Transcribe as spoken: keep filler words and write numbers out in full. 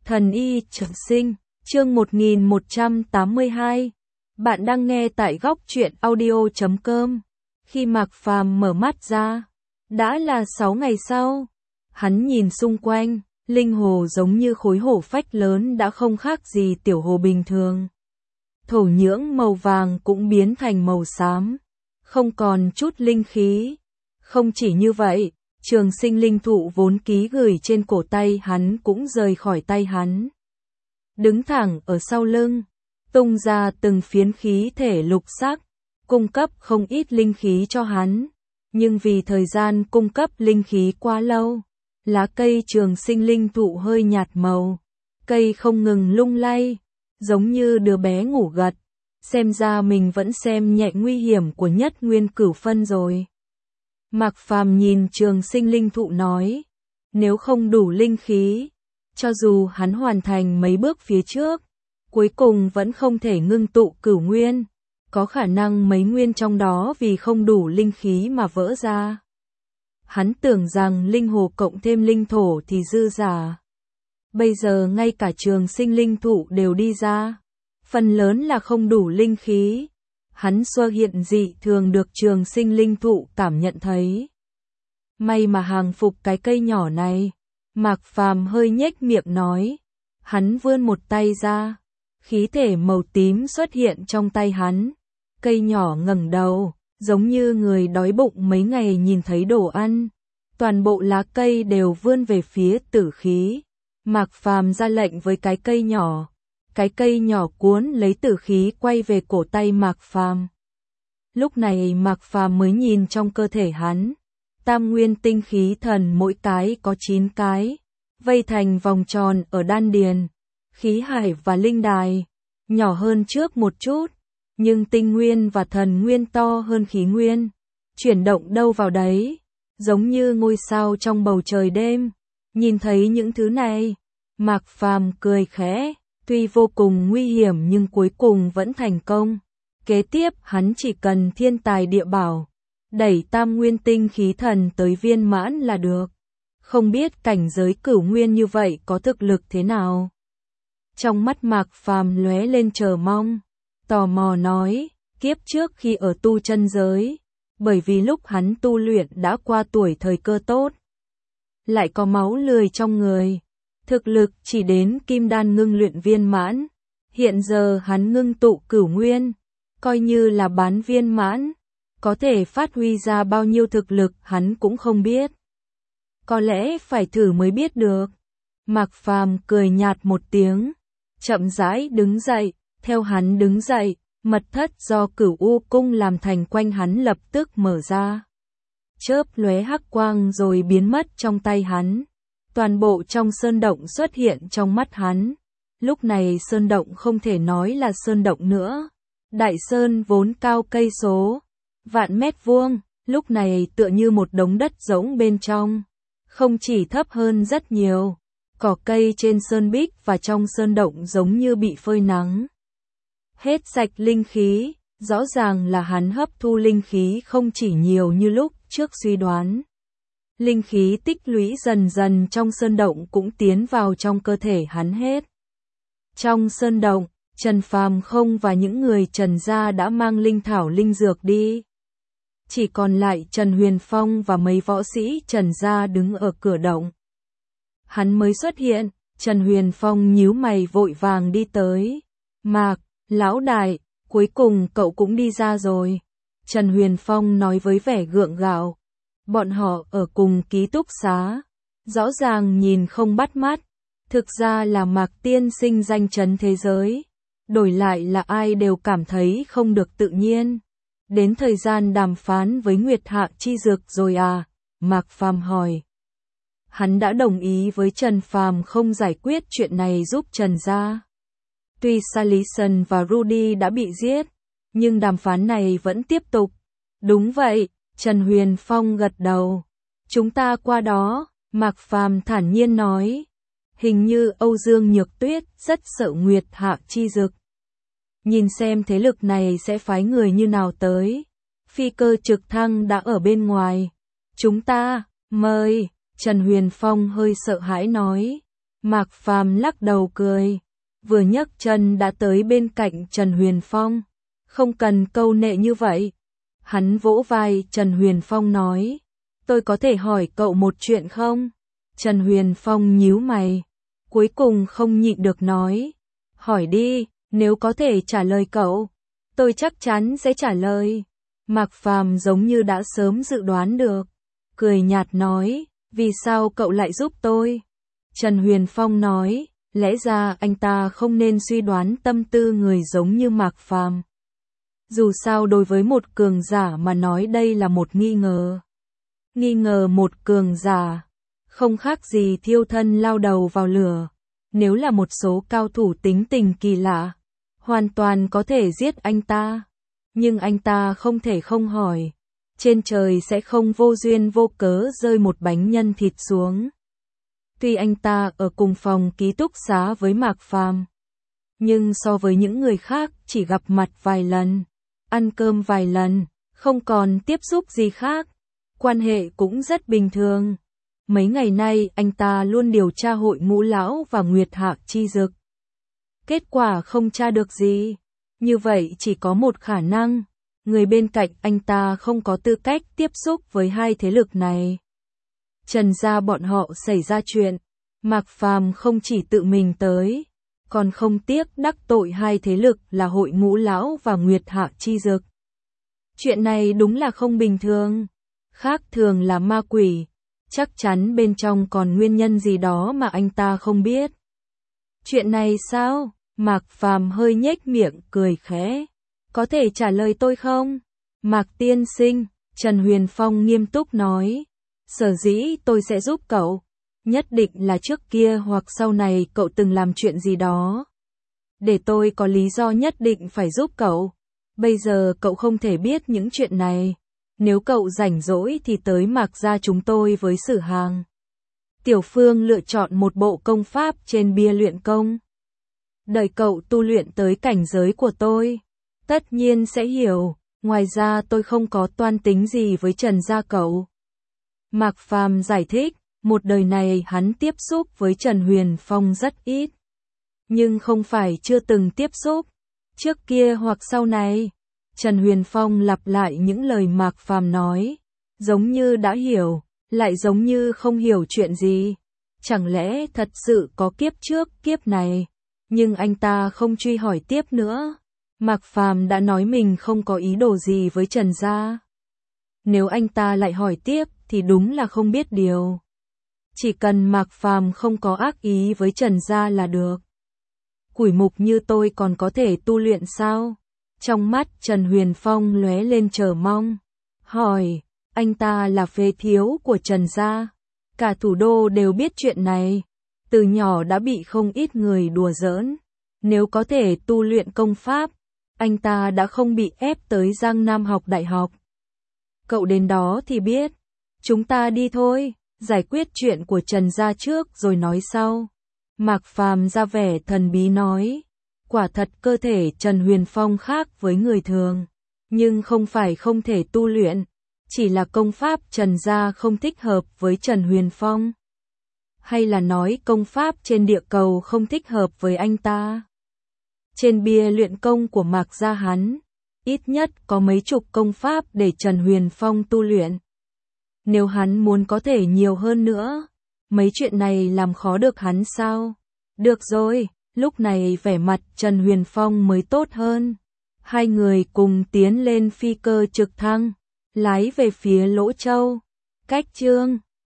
Thần y trường sinh, chương một nghìn một trăm tám mươi hai. Bạn đang nghe tại góc truyện audio chấm com. Khi Mạc Phàm mở mắt ra, đã là sáu ngày sau. Hắn nhìn xung quanh, linh hồ giống như khối hổ phách lớn đã không khác gì tiểu hồ bình thường. Thổ nhưỡng màu vàng cũng biến thành màu xám, không còn chút linh khí. Không chỉ như vậy, trường sinh linh thụ vốn ký gửi trên cổ tay hắn cũng rời khỏi tay hắn. Đứng thẳng ở sau lưng, tung ra từng phiến khí thể lục sắc, cung cấp không ít linh khí cho hắn. Nhưng vì thời gian cung cấp linh khí quá lâu, lá cây trường sinh linh thụ hơi nhạt màu, cây không ngừng lung lay, giống như đứa bé ngủ gật. Xem ra mình vẫn xem nhẹ nguy hiểm của nhất nguyên cửu phân rồi. Mạc Phàm nhìn trường sinh linh thụ nói, nếu không đủ linh khí, cho dù hắn hoàn thành mấy bước phía trước, cuối cùng vẫn không thể ngưng tụ cửu nguyên, có khả năng mấy nguyên trong đó vì không đủ linh khí mà vỡ ra. Hắn tưởng rằng linh hồ cộng thêm linh thổ thì dư giả. Bây giờ ngay cả trường sinh linh thụ đều đi ra, phần lớn là không đủ linh khí. Hắn sơ hiện dị thường được trường sinh linh thụ cảm nhận thấy. May mà hàng phục cái cây nhỏ này. Mạc Phàm hơi nhếch miệng nói. Hắn vươn một tay ra, khí thể màu tím xuất hiện trong tay hắn. Cây nhỏ ngẩng đầu, giống như người đói bụng mấy ngày nhìn thấy đồ ăn. Toàn bộ lá cây đều vươn về phía tử khí. Mạc Phàm ra lệnh với cái cây nhỏ. Cái cây nhỏ cuốn lấy tử khí quay về cổ tay Mạc Phàm. Lúc này Mạc Phàm mới nhìn trong cơ thể hắn. Tam nguyên tinh khí thần mỗi cái có chín cái, vây thành vòng tròn ở đan điền. Khí hải và linh đài, nhỏ hơn trước một chút, nhưng tinh nguyên và thần nguyên to hơn khí nguyên. Chuyển động đâu vào đấy, giống như ngôi sao trong bầu trời đêm. Nhìn thấy những thứ này, Mạc Phàm cười khẽ. Tuy vô cùng nguy hiểm nhưng cuối cùng vẫn thành công. Kế tiếp hắn chỉ cần thiên tài địa bảo, đẩy tam nguyên tinh khí thần tới viên mãn là được. Không biết cảnh giới cửu nguyên như vậy có thực lực thế nào. Trong mắt Mạc Phàm lóe lên chờ mong, tò mò nói, kiếp trước khi ở tu chân giới, bởi vì lúc hắn tu luyện đã qua tuổi thời cơ tốt, lại có máu lười trong người. Thực lực chỉ đến kim đan ngưng luyện viên mãn. Hiện giờ hắn ngưng tụ cửu nguyên, coi như là bán viên mãn. Có thể phát huy ra bao nhiêu thực lực hắn cũng không biết. Có lẽ phải thử mới biết được. Mạc Phàm cười nhạt một tiếng, chậm rãi đứng dậy. Theo hắn đứng dậy, mật thất do Cửu U cung làm thành quanh hắn lập tức mở ra. Chớp lóe hắc quang rồi biến mất trong tay hắn. Toàn bộ trong sơn động xuất hiện trong mắt hắn. Lúc này sơn động không thể nói là sơn động nữa. Đại sơn vốn cao cây số vạn mét vuông, lúc này tựa như một đống đất rỗng bên trong. Không chỉ thấp hơn rất nhiều, cỏ cây trên sơn bích và trong sơn động giống như bị phơi nắng. Hết sạch linh khí, rõ ràng là hắn hấp thu linh khí không chỉ nhiều như lúc trước suy đoán. Linh khí tích lũy dần dần trong sơn động cũng tiến vào trong cơ thể hắn hết. Trong sơn động, Trần Phàm không và những người Trần gia đã mang linh thảo linh dược đi. Chỉ còn lại Trần Huyền Phong và mấy võ sĩ Trần gia đứng ở cửa động. Hắn mới xuất hiện, Trần Huyền Phong nhíu mày vội vàng đi tới. Mạc, lão đại, cuối cùng cậu cũng đi ra rồi. Trần Huyền Phong nói với vẻ gượng gạo. Bọn họ ở cùng ký túc xá, rõ ràng nhìn không bắt mắt, thực ra là Mạc tiên sinh danh chấn thế giới, đổi lại là ai đều cảm thấy không được tự nhiên. Đến thời gian đàm phán với Nguyệt Hạ Chi Dược rồi à? Mạc Phàm hỏi. Hắn đã đồng ý với Trần Phàm không giải quyết chuyện này giúp Trần gia. Tuy Salison và Rudy đã bị giết, nhưng đàm phán này vẫn tiếp tục. Đúng vậy. Trần Huyền Phong gật đầu. Chúng ta qua đó, Mạc Phàm thản nhiên nói. Hình như Âu Dương Nhược Tuyết rất sợ Nguyệt Hạ Chi Dực. Nhìn xem thế lực này sẽ phái người như nào tới. Phi cơ trực thăng đã ở bên ngoài. Chúng ta, mời, Trần Huyền Phong hơi sợ hãi nói. Mạc Phàm lắc đầu cười, vừa nhấc chân đã tới bên cạnh Trần Huyền Phong. Không cần câu nệ như vậy. Hắn vỗ vai Trần Huyền Phong nói, tôi có thể hỏi cậu một chuyện không? Trần Huyền Phong nhíu mày, cuối cùng không nhịn được nói, hỏi đi, nếu có thể trả lời cậu, tôi chắc chắn sẽ trả lời. Mạc Phàm giống như đã sớm dự đoán được, cười nhạt nói, vì sao cậu lại giúp tôi? Trần Huyền Phong nói, lẽ ra anh ta không nên suy đoán tâm tư người giống như Mạc Phàm. Dù sao đối với một cường giả mà nói đây là một nghi ngờ. Nghi ngờ một cường giả, không khác gì thiêu thân lao đầu vào lửa. Nếu là một số cao thủ tính tình kỳ lạ, hoàn toàn có thể giết anh ta. Nhưng anh ta không thể không hỏi, trên trời sẽ không vô duyên vô cớ rơi một bánh nhân thịt xuống. Tuy anh ta ở cùng phòng ký túc xá với Mạc Phàm, nhưng so với những người khác chỉ gặp mặt vài lần, ăn cơm vài lần, không còn tiếp xúc gì khác, quan hệ cũng rất bình thường. Mấy ngày nay anh ta luôn điều tra Hội Ngũ Lão và Nguyệt Hạc Chi Dực. Kết quả không tra được gì. Như vậy chỉ có một khả năng, người bên cạnh anh ta không có tư cách tiếp xúc với hai thế lực này. Trần gia bọn họ xảy ra chuyện, Mạc Phàm không chỉ tự mình tới, còn không tiếc đắc tội hai thế lực là Hội Ngũ Lão và Nguyệt Hạc Chi Dực. Chuyện này đúng là không bình thường, khác thường là ma quỷ, chắc chắn bên trong còn nguyên nhân gì đó mà anh ta không biết. Chuyện này sao? Mạc Phàm hơi nhếch miệng cười khẽ. Có thể trả lời tôi không? Mạc tiên sinh, Trần Huyền Phong nghiêm túc nói. Sở dĩ tôi sẽ giúp cậu, nhất định là trước kia hoặc sau này cậu từng làm chuyện gì đó, để tôi có lý do nhất định phải giúp cậu. Bây giờ cậu không thể biết những chuyện này. Nếu cậu rảnh rỗi thì tới Mạc gia chúng tôi với Sử Hàng. Tiểu Phương lựa chọn một bộ công pháp trên bia luyện công. Đợi cậu tu luyện tới cảnh giới của tôi, tất nhiên sẽ hiểu, ngoài ra tôi không có toan tính gì với Trần gia cậu. Mạc Phàm giải thích, một đời này hắn tiếp xúc với Trần Huyền Phong rất ít. Nhưng không phải chưa từng tiếp xúc, trước kia hoặc sau này. Trần Huyền Phong lặp lại những lời Mạc Phàm nói, giống như đã hiểu, lại giống như không hiểu chuyện gì. Chẳng lẽ thật sự có kiếp trước, kiếp này? Nhưng anh ta không truy hỏi tiếp nữa. Mạc Phàm đã nói mình không có ý đồ gì với Trần gia. Nếu anh ta lại hỏi tiếp thì đúng là không biết điều. Chỉ cần Mạc Phàm không có ác ý với Trần gia là được. Quỷ mục như tôi còn có thể tu luyện sao? Trong mắt Trần Huyền Phong lóe lên chờ mong. Hỏi, anh ta là phế thiếu của Trần gia. Cả thủ đô đều biết chuyện này. Từ nhỏ đã bị không ít người đùa giỡn. Nếu có thể tu luyện công pháp, anh ta đã không bị ép tới Giang Nam học đại học. Cậu đến đó thì biết. Chúng ta đi thôi, giải quyết chuyện của Trần gia trước rồi nói sau. Mạc Phàm ra vẻ thần bí nói. Quả thật cơ thể Trần Huyền Phong khác với người thường, nhưng không phải không thể tu luyện, chỉ là công pháp Trần gia không thích hợp với Trần Huyền Phong. Hay là nói công pháp trên địa cầu không thích hợp với anh ta. Trên bia luyện công của Mạc gia hắn, ít nhất có mấy chục công pháp để Trần Huyền Phong tu luyện. Nếu hắn muốn có thể nhiều hơn nữa, mấy chuyện này làm khó được hắn sao? Được rồi. Lúc này vẻ mặt Trần Huyền Phong mới tốt hơn. Hai người cùng tiến lên phi cơ trực thăng, lái về phía Lỗ Châu. Cách chương